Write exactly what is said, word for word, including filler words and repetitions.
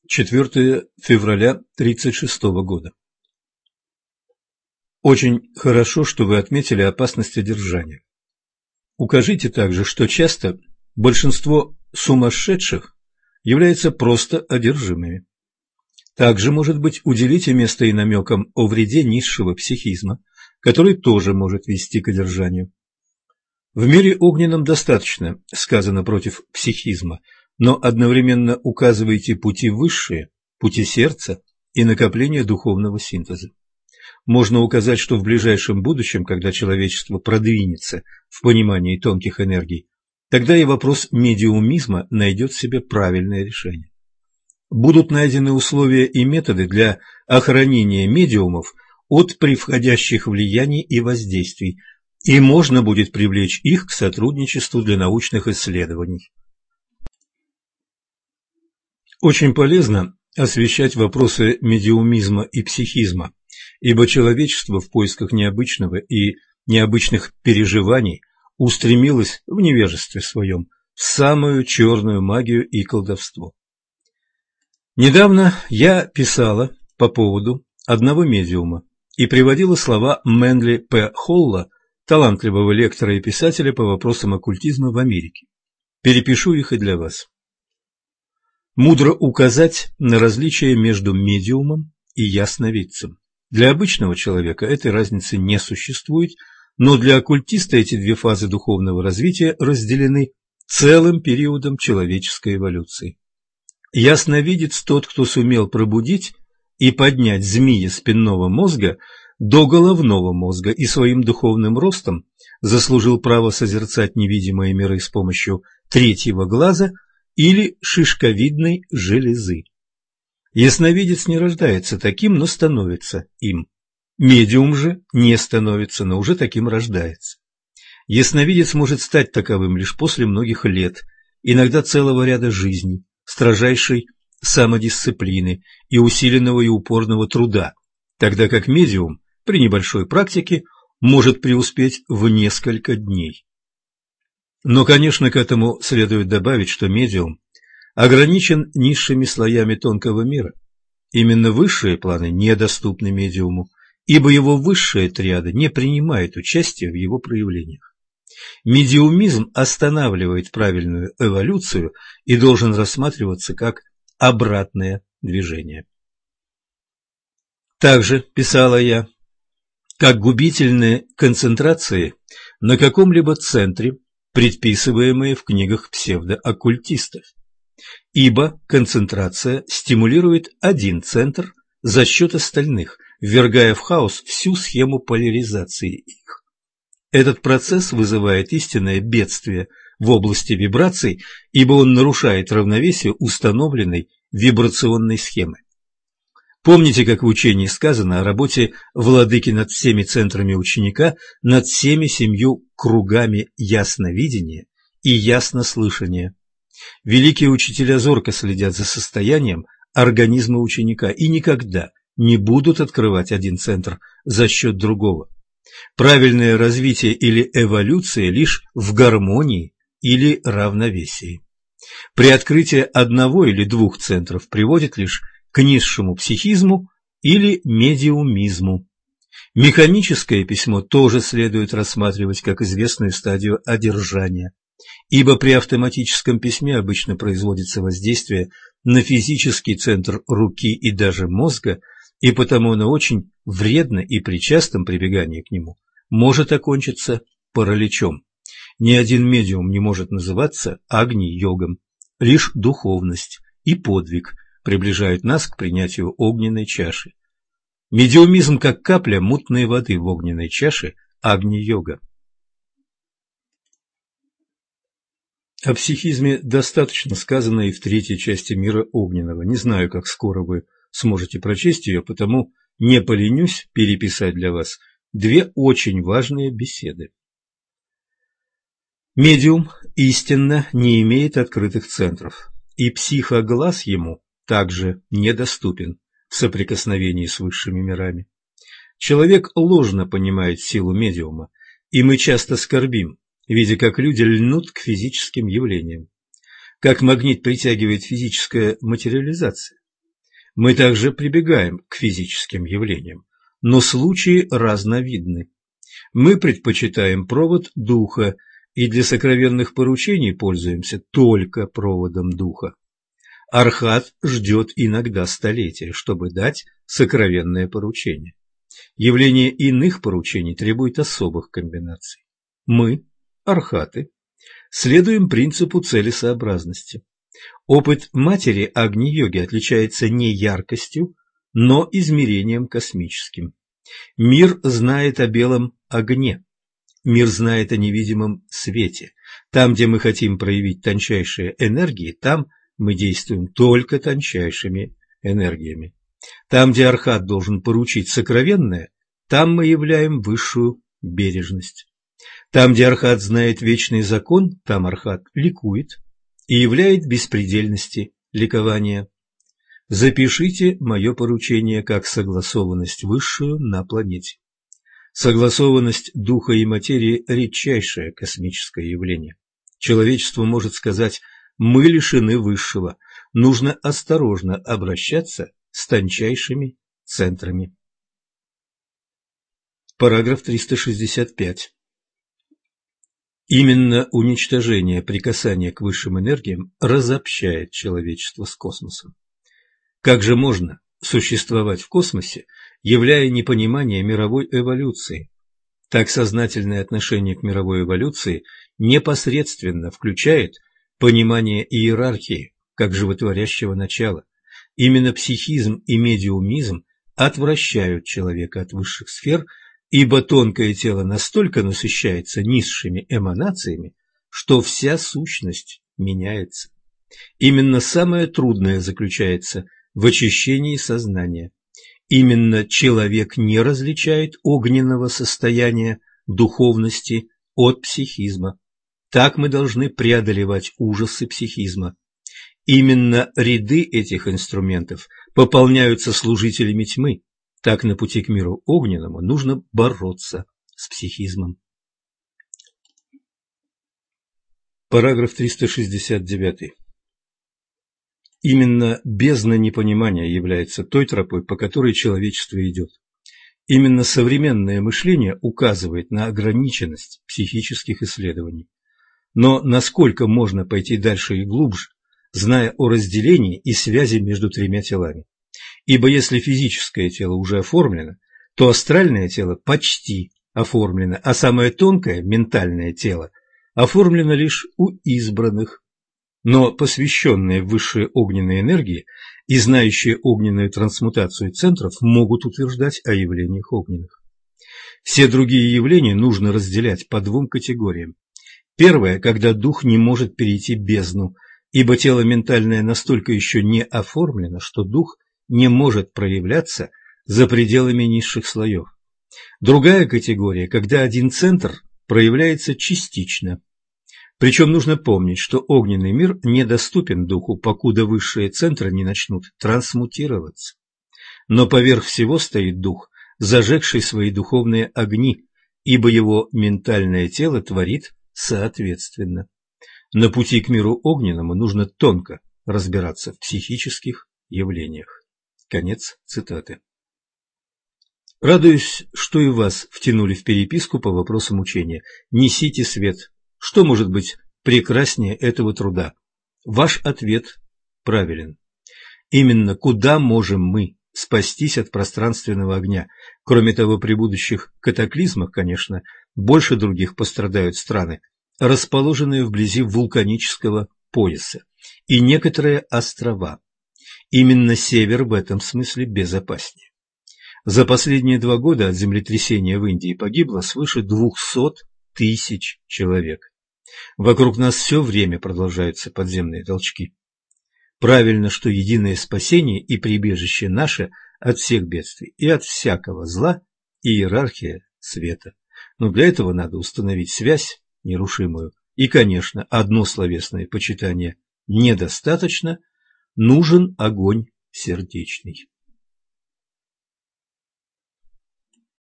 четвёртое февраля тридцать шестого года. Очень хорошо, что вы отметили опасность одержания. Укажите также, что часто большинство сумасшедших являются просто одержимыми. Также, может быть, уделите место и намекам о вреде низшего психизма, который тоже может вести к одержанию. В мире огненном достаточно сказано против психизма, но одновременно указывайте пути высшие, пути сердца и накопления духовного синтеза. Можно указать, что в ближайшем будущем, когда человечество продвинется в понимании тонких энергий, тогда и вопрос медиумизма найдет себе правильное решение. Будут найдены условия и методы для охранения медиумов от превходящих влияний и воздействий, и можно будет привлечь их к сотрудничеству для научных исследований. Очень полезно освещать вопросы медиумизма и психизма, ибо человечество в поисках необычного и необычных переживаний устремилось в невежестве своем в самую черную магию и колдовство. Недавно я писала по поводу одного медиума и приводила слова Мэнли П. Холла, талантливого лектора и писателя по вопросам оккультизма в Америке. Перепишу их и для вас. Мудро указать на различие между медиумом и ясновидцем. Для обычного человека этой разницы не существует, но для оккультиста эти две фазы духовного развития разделены целым периодом человеческой эволюции. Ясновидец тот, кто сумел пробудить и поднять змея спинного мозга до головного мозга и своим духовным ростом заслужил право созерцать невидимые миры с помощью третьего глаза или шишковидной железы. Ясновидец не рождается таким, но становится им. Медиум же не становится, но уже таким рождается. Ясновидец может стать таковым лишь после многих лет, иногда целого ряда жизней, строжайшей самодисциплины и усиленного и упорного труда, тогда как медиум при небольшой практике может преуспеть в несколько дней. Но, конечно, к этому следует добавить, что медиум ограничен низшими слоями тонкого мира. Именно высшие планы недоступны медиуму, ибо его высшая триада не принимает участия в его проявлениях. Медиумизм останавливает правильную эволюцию и должен рассматриваться как обратное движение. Также, писала я, как губительные концентрации на каком-либо центре, предписываемые в книгах псевдооккультистов. Ибо концентрация стимулирует один центр за счет остальных, ввергая в хаос всю схему поляризации их. Этот процесс вызывает истинное бедствие в области вибраций, ибо он нарушает равновесие установленной вибрационной схемы. Помните, как в учении сказано о работе владыки над всеми центрами ученика, над всеми семью кругами ясновидения и яснослышания. Великие учителя зорко следят за состоянием организма ученика и никогда не будут открывать один центр за счет другого. Правильное развитие или эволюция лишь в гармонии или равновесии. При открытии одного или двух центров приводит лишь к низшему психизму или медиумизму. Механическое письмо тоже следует рассматривать как известную стадию одержания, ибо при автоматическом письме обычно производится воздействие на физический центр руки и даже мозга, и потому оно очень вредно и при частом прибегании к нему может окончиться параличом. Ни один медиум не может называться агни-йогом, лишь духовность и подвиг приближают нас к принятию огненной чаши. Медиумизм как капля мутной воды в огненной чаше агни-йога. О психизме достаточно сказано и в третьей части мира огненного. Не знаю, как скоро вы сможете прочесть ее, потому не поленюсь переписать для вас две очень важные беседы. Медиум истинно не имеет открытых центров, и психоглаз ему также недоступен в соприкосновении с высшими мирами. Человек ложно понимает силу медиума, и мы часто скорбим, видя, как люди льнут к физическим явлениям. Как магнит притягивает физическая материализация, Мы также прибегаем к физическим явлениям, но случаи разновидны. Мы предпочитаем провод духа и для сокровенных поручений пользуемся только проводом духа. Архат ждет иногда столетия, чтобы дать сокровенное поручение. Явление иных поручений требует особых комбинаций. Мы, архаты, следуем принципу целесообразности. Опыт матери Агни-йоги отличается не яркостью, но измерением космическим. Мир знает о белом огне. Мир знает о невидимом свете. Там, где мы хотим проявить тончайшие энергии, там мы действуем только тончайшими энергиями. Там, где архат должен поручить сокровенное, там мы являем высшую бережность. Там, где архат знает вечный закон, там архат ликует и являет беспредельности ликования. Запишите мое поручение как согласованность высшую на планете. Согласованность духа и материи – редчайшее космическое явление. Человечество может сказать: мы лишены высшего, нужно осторожно обращаться с тончайшими центрами. Параграф триста шестьдесят пять. Именно уничтожение прикасания к высшим энергиям разобщает человечество с космосом. Как же можно существовать в космосе, являя непонимание мировой эволюции? Так сознательное отношение к мировой эволюции непосредственно включает понимание иерархии как животворящего начала. Именно психизм и медиумизм отвращают человека от высших сфер, ибо тонкое тело настолько насыщается низшими эманациями, что вся сущность меняется. Именно самое трудное заключается в очищении сознания. Именно человек не различает огненного состояния духовности от психизма. Так мы должны преодолевать ужасы психизма. Именно ряды этих инструментов пополняются служителями тьмы. Так на пути к миру огненному нужно бороться с психизмом. Параграф триста шестьдесят девять. Именно бездна непонимания является той тропой, по которой человечество идет. Именно современное мышление указывает на ограниченность психических исследований. Но насколько можно пойти дальше и глубже, зная о разделении и связи между тремя телами? Ибо если физическое тело уже оформлено, то астральное тело почти оформлено, а самое тонкое, ментальное тело, оформлено лишь у избранных. Но посвященные в высшие огненные энергии и знающие огненную трансмутацию центров могут утверждать о явлениях огненных. Все другие явления нужно разделять по двум категориям. Первое, когда дух не может перейти бездну, ибо тело ментальное настолько еще не оформлено, что дух не может проявляться за пределами низших слоев. Другая категория, когда один центр проявляется частично. Причем нужно помнить, что огненный мир недоступен духу, покуда высшие центры не начнут трансмутироваться. Но поверх всего стоит дух, зажегший свои духовные огни, ибо его ментальное тело творит соответственно. На пути к миру огненному нужно тонко разбираться в психических явлениях. Конец цитаты. Радуюсь, что и вас втянули в переписку по вопросам учения. Несите свет. Что может быть прекраснее этого труда? Ваш ответ правилен. Именно куда можем мы спастись от пространственного огня? Кроме того, при будущих катаклизмах, конечно, больше других пострадают страны, расположенные вблизи вулканического пояса, и некоторые острова. Именно север в этом смысле безопаснее. За последние два года от землетрясения в Индии погибло свыше двухсот тысяч человек. Вокруг нас все время продолжаются подземные толчки. Правильно, что единое спасение и прибежище наше от всех бедствий и от всякого зла – иерархия света. Но для этого надо установить связь нерушимую. И, конечно, одно словесное почитание недостаточно, нужен огонь сердечный.